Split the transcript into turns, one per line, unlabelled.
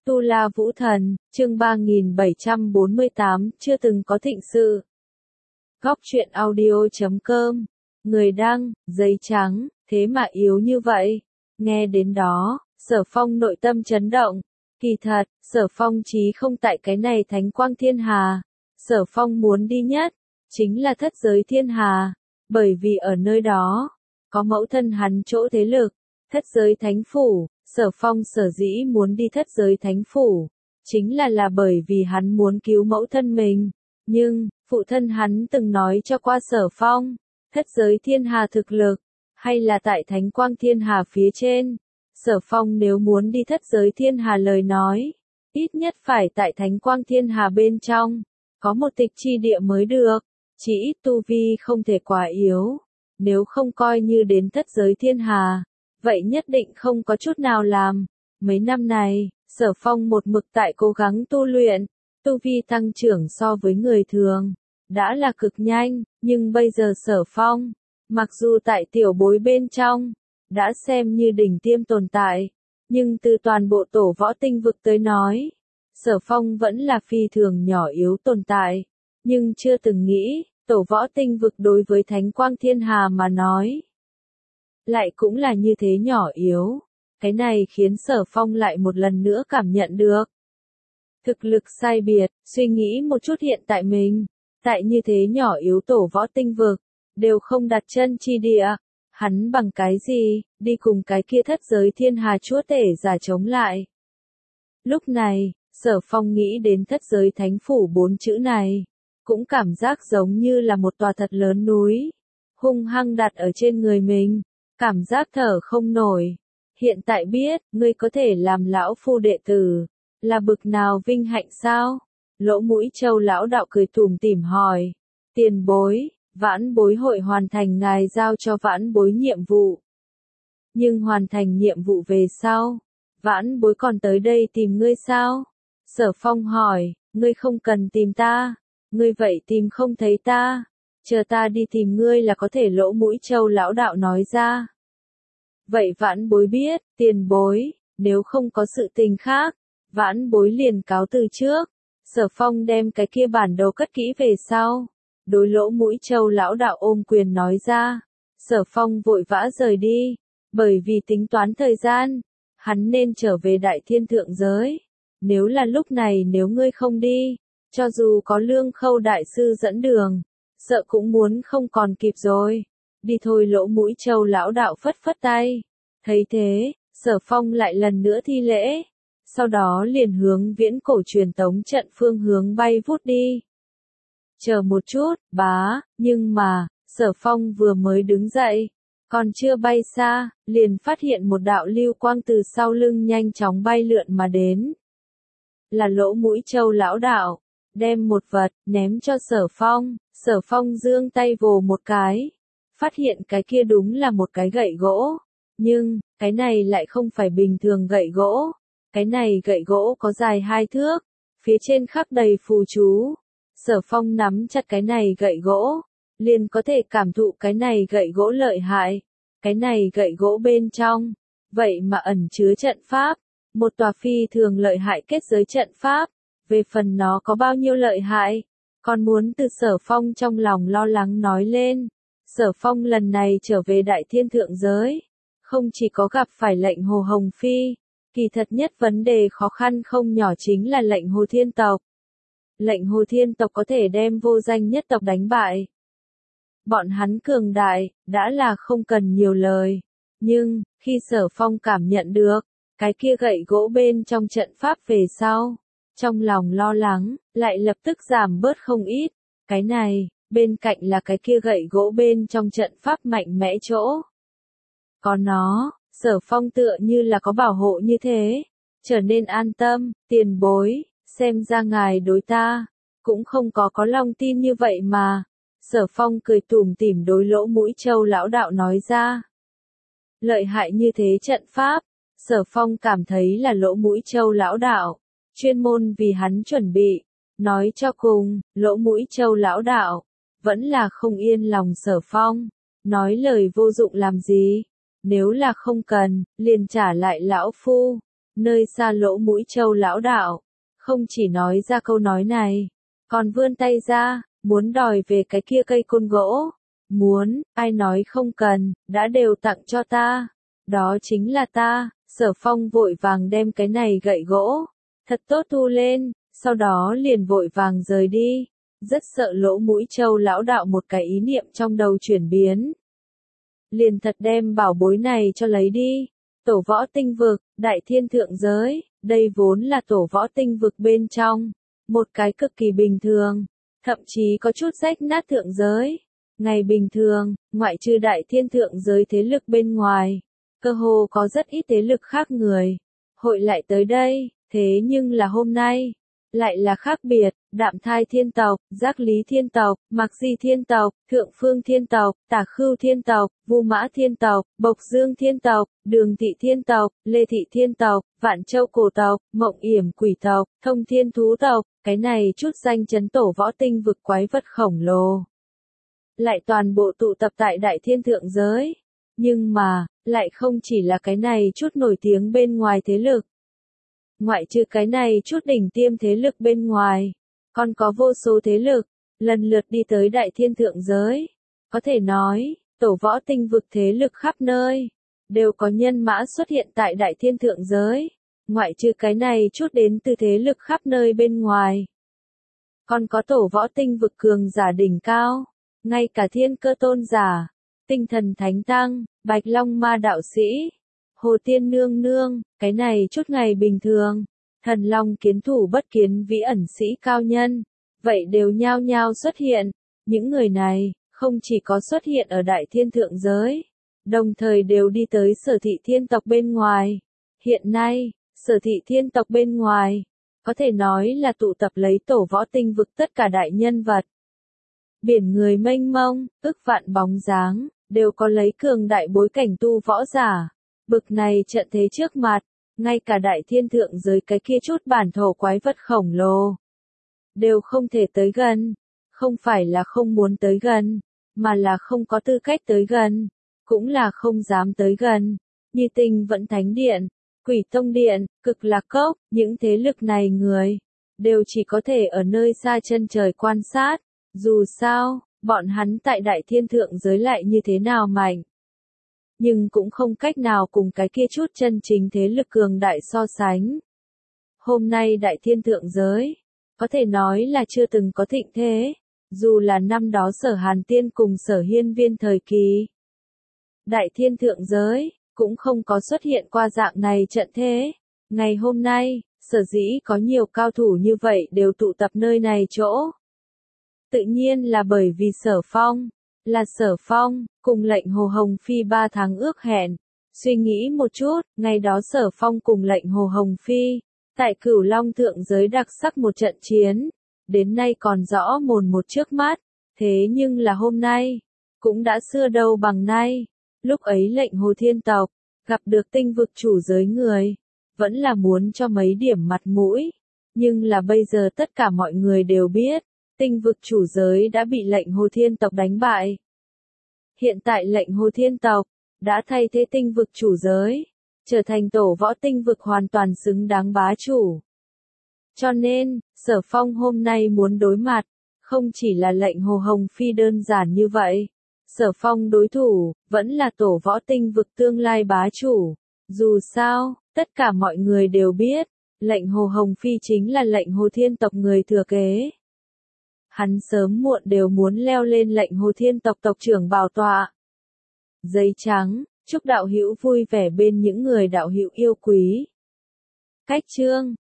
Tu La Vũ Thần, chương 3748, chưa từng có thịnh sự. Góc truyện audio.com. Người đăng, giấy trắng, thế mà yếu như vậy. Nghe đến đó, Sở Phong nội tâm chấn động. Kỳ thật, Sở Phong chí không tại cái này thánh quang thiên hà. Sở Phong muốn đi nhất, chính là thất giới thiên hà. Bởi vì ở nơi đó, có mẫu thân hắn chỗ thế lực, thất giới thánh phủ. Sở Phong sở dĩ muốn đi thất giới thánh phủ, chính là bởi vì hắn muốn cứu mẫu thân mình. Nhưng, phụ thân hắn từng nói cho qua Sở Phong, thất giới thiên hà thực lực, hay là tại thánh quang thiên hà phía trên. Sở Phong nếu muốn đi thất giới thiên hà lời nói, ít nhất phải tại thánh quang thiên hà bên trong, có một tịch chi địa mới được, chỉ ít tu vi không thể quá yếu, nếu không coi như đến thất giới thiên hà. Vậy nhất định không có chút nào làm. Mấy năm này, Sở Phong một mực tại cố gắng tu luyện, tu vi tăng trưởng so với người thường, đã là cực nhanh, nhưng bây giờ Sở Phong, mặc dù tại tiểu bối bên trong, đã xem như đỉnh tiêm tồn tại, nhưng từ toàn bộ tổ võ tinh vực tới nói, Sở Phong vẫn là phi thường nhỏ yếu tồn tại, nhưng chưa từng nghĩ, tổ võ tinh vực đối với Thánh Quang Thiên Hà mà nói, lại cũng là như thế nhỏ yếu. Cái này khiến Sở Phong lại một lần nữa cảm nhận được thực lực sai biệt. Suy nghĩ một chút hiện tại mình, tại như thế nhỏ yếu tổ võ tinh vực, đều không đặt chân chi địa, hắn bằng cái gì, đi cùng cái kia thất giới thiên hà chúa tể giả chống lại. Lúc này, Sở Phong nghĩ đến thất giới thánh phủ 4 chữ này, cũng cảm giác giống như là một tòa thật lớn núi, hung hăng đặt ở trên người mình. Cảm giác thở không nổi. Hiện tại biết, ngươi có thể làm lão phu đệ tử, là bực nào vinh hạnh sao? Lỗ Mũi Châu lão đạo cười tủm tỉm hỏi. Tiền bối, vãn bối hội hoàn thành ngài giao cho vãn bối nhiệm vụ. Nhưng hoàn thành nhiệm vụ về sau, vãn bối còn tới đây tìm ngươi sao? Sở Phong hỏi, ngươi không cần tìm ta, ngươi vậy tìm không thấy ta. Chờ ta đi tìm ngươi là có thể. Lỗ Mũi Châu lão đạo nói ra. Vậy vãn bối biết, tiền bối, nếu không có sự tình khác, vãn bối liền cáo từ trước. Sở Phong đem cái kia bản đồ cất kỹ về sau, đối Lỗ Mũi Châu lão đạo ôm quyền nói ra. Sở Phong vội vã rời đi, bởi vì tính toán thời gian, hắn nên trở về Đại Thiên thượng giới. Nếu là lúc này nếu ngươi không đi, cho dù có Lương Khâu đại sư dẫn đường, sợ cũng muốn không còn kịp rồi. Đi thôi. Lỗ Mũi Châu lão đạo phất phất tay. Thấy thế, Sở Phong lại lần nữa thi lễ. Sau đó liền hướng viễn cổ truyền tống trận phương hướng bay vút đi. Chờ một chút, bá, nhưng mà, Sở Phong vừa mới đứng dậy, còn chưa bay xa, liền phát hiện một đạo lưu quang từ sau lưng nhanh chóng bay lượn mà đến. Là Lỗ Mũi Châu lão đạo, đem một vật, ném cho Sở Phong. Sở Phong giương tay vồ một cái, phát hiện cái kia đúng là một cái gậy gỗ, nhưng, cái này lại không phải bình thường gậy gỗ, cái này gậy gỗ có dài 2 thước, phía trên khắc đầy phù chú. Sở Phong nắm chặt cái này gậy gỗ, liền có thể cảm thụ cái này gậy gỗ lợi hại, cái này gậy gỗ bên trong, vậy mà ẩn chứa trận pháp, một tòa phi thường lợi hại kết giới trận pháp, về phần nó có bao nhiêu lợi hại, còn muốn từ Sở Phong trong lòng lo lắng nói lên. Sở Phong lần này trở về Đại Thiên thượng giới, không chỉ có gặp phải lệnh Hồ Hồng Phi, kỳ thật nhất vấn đề khó khăn không nhỏ chính là lệnh Hồ Thiên tộc. Lệnh Hồ Thiên tộc có thể đem vô danh nhất tộc đánh bại. Bọn hắn cường đại, đã là không cần nhiều lời. Nhưng, khi Sở Phong cảm nhận được, cái kia gậy gỗ bên trong trận pháp về sau, trong lòng lo lắng, lại lập tức giảm bớt không ít. Cái này, bên cạnh là cái kia gậy gỗ bên trong trận pháp mạnh mẽ chỗ. Có nó, Sở Phong tựa như là có bảo hộ như thế, trở nên an tâm. Tiền bối, xem ra ngài đối ta, cũng không có lòng tin như vậy mà. Sở Phong cười tủm tỉm đối Lỗ Mũi Châu lão đạo nói ra. Lợi hại như thế trận pháp, Sở Phong cảm thấy là Lỗ Mũi Châu lão đạo chuyên môn vì hắn chuẩn bị. Nói cho cùng, Lỗ Mũi Châu lão đạo vẫn là không yên lòng Sở Phong, nói lời vô dụng làm gì, nếu là không cần, liền trả lại lão phu. Nơi xa Lỗ Mũi Châu lão đạo, không chỉ nói ra câu nói này, còn vươn tay ra, muốn đòi về cái kia cây côn gỗ. Muốn, ai nói không cần, đã đều tặng cho ta. Đó chính là ta. Sở Phong vội vàng đem cái này gậy gỗ, thật tốt thu lên, sau đó liền vội vàng rời đi. Rất sợ Lỗ Mũi Châu lão đạo một cái ý niệm trong đầu chuyển biến. Liền thật đem bảo bối này cho lấy đi. Tổ võ tinh vực, đại thiên thượng giới, đây vốn là tổ võ tinh vực bên trong. Một cái cực kỳ bình thường, thậm chí có chút rách nát thượng giới. Ngày bình thường, ngoại trừ đại thiên thượng giới thế lực bên ngoài, cơ hồ có rất ít thế lực khác người hội lại tới đây, thế nhưng là hôm nay, lại là khác biệt. Đạm Thai thiên tộc, Giác Lý thiên tộc, Mạc Di thiên tộc, Thượng Phương thiên tộc, Tả Khưu thiên tộc, Vu Mã thiên tộc, Bộc Dương thiên tộc, Đường Thị thiên tộc, Lê Thị thiên tộc, Vạn Châu cổ tộc, Mộng Yểm quỷ tộc, Thông Thiên thú tộc, cái này chút danh chấn tổ võ tinh vực quái vật khổng lồ lại toàn bộ tụ tập tại đại thiên thượng giới. Nhưng mà, lại không chỉ là cái này chút nổi tiếng bên ngoài thế lực. Ngoại trừ cái này chút đỉnh tiêm thế lực bên ngoài, còn có vô số thế lực, lần lượt đi tới đại thiên thượng giới. Có thể nói, tổ võ tinh vực thế lực khắp nơi, đều có nhân mã xuất hiện tại đại thiên thượng giới. Ngoại trừ cái này chút đến từ thế lực khắp nơi bên ngoài. Còn có tổ võ tinh vực cường giả đỉnh cao, ngay cả thiên cơ tôn giả, tinh thần thánh tăng, bạch long ma đạo sĩ, hồ tiên nương nương, cái này chút ngày bình thường, thần long kiến thủ bất kiến vĩ ẩn sĩ cao nhân, vậy đều nhao nhao xuất hiện. Những người này, không chỉ có xuất hiện ở đại thiên thượng giới, đồng thời đều đi tới Sở Thị thiên tộc bên ngoài. Hiện nay, Sở Thị thiên tộc bên ngoài, có thể nói là tụ tập lấy tổ võ tinh vực tất cả đại nhân vật. Biển người mênh mông, ức vạn bóng dáng, đều có lấy cường đại bối cảnh tu võ giả. Bực này trận thế trước mặt, ngay cả đại thiên thượng giới cái kia chút bản thổ quái vật khổng lồ, đều không thể tới gần. Không phải là không muốn tới gần, mà là không có tư cách tới gần, cũng là không dám tới gần. Như Tinh Vẫn Thánh Điện, Quỷ Tông Điện, Cực Lạc Cốc, những thế lực này người, đều chỉ có thể ở nơi xa chân trời quan sát. Dù sao, bọn hắn tại đại thiên thượng giới lại như thế nào mạnh, nhưng cũng không cách nào cùng cái kia chút chân chính thế lực cường đại so sánh. Hôm nay đại thiên thượng giới, có thể nói là chưa từng có thịnh thế, dù là năm đó Sở Hàn Tiên cùng Sở Hiên Viên thời kỳ. Đại thiên thượng giới, cũng không có xuất hiện qua dạng này trận thế. Ngày hôm nay, sở dĩ có nhiều cao thủ như vậy đều tụ tập nơi này chỗ. Tự nhiên là bởi vì Sở Phong, là Sở Phong, cùng lệnh Hồ Hồng Phi 3 tháng ước hẹn. Suy nghĩ một chút, ngày đó Sở Phong cùng lệnh Hồ Hồng Phi, tại Cửu Long thượng giới đặc sắc một trận chiến, đến nay còn rõ mồn một trước mắt, thế nhưng là hôm nay, cũng đã xưa đâu bằng nay. Lúc ấy lệnh Hồ Thiên tộc, gặp được tinh vực chủ giới người, vẫn là muốn cho mấy điểm mặt mũi, nhưng là bây giờ tất cả mọi người đều biết, tinh vực chủ giới đã bị lệnh Hồ Thiên tộc đánh bại. Hiện tại lệnh Hồ Thiên tộc, đã thay thế tinh vực chủ giới, trở thành tổ võ tinh vực hoàn toàn xứng đáng bá chủ. Cho nên, Sở Phong hôm nay muốn đối mặt, không chỉ là lệnh Hồ Hồng Phi đơn giản như vậy. Sở Phong đối thủ, vẫn là tổ võ tinh vực tương lai bá chủ. Dù sao, tất cả mọi người đều biết, lệnh Hồ Hồng Phi chính là lệnh Hồ Thiên tộc người thừa kế. Hắn sớm muộn đều muốn leo lên lệnh Hồ Thiên tộc tộc trưởng bảo tọa. Giấy trắng, chúc đạo hữu vui vẻ bên những người đạo hữu yêu quý. Cách chương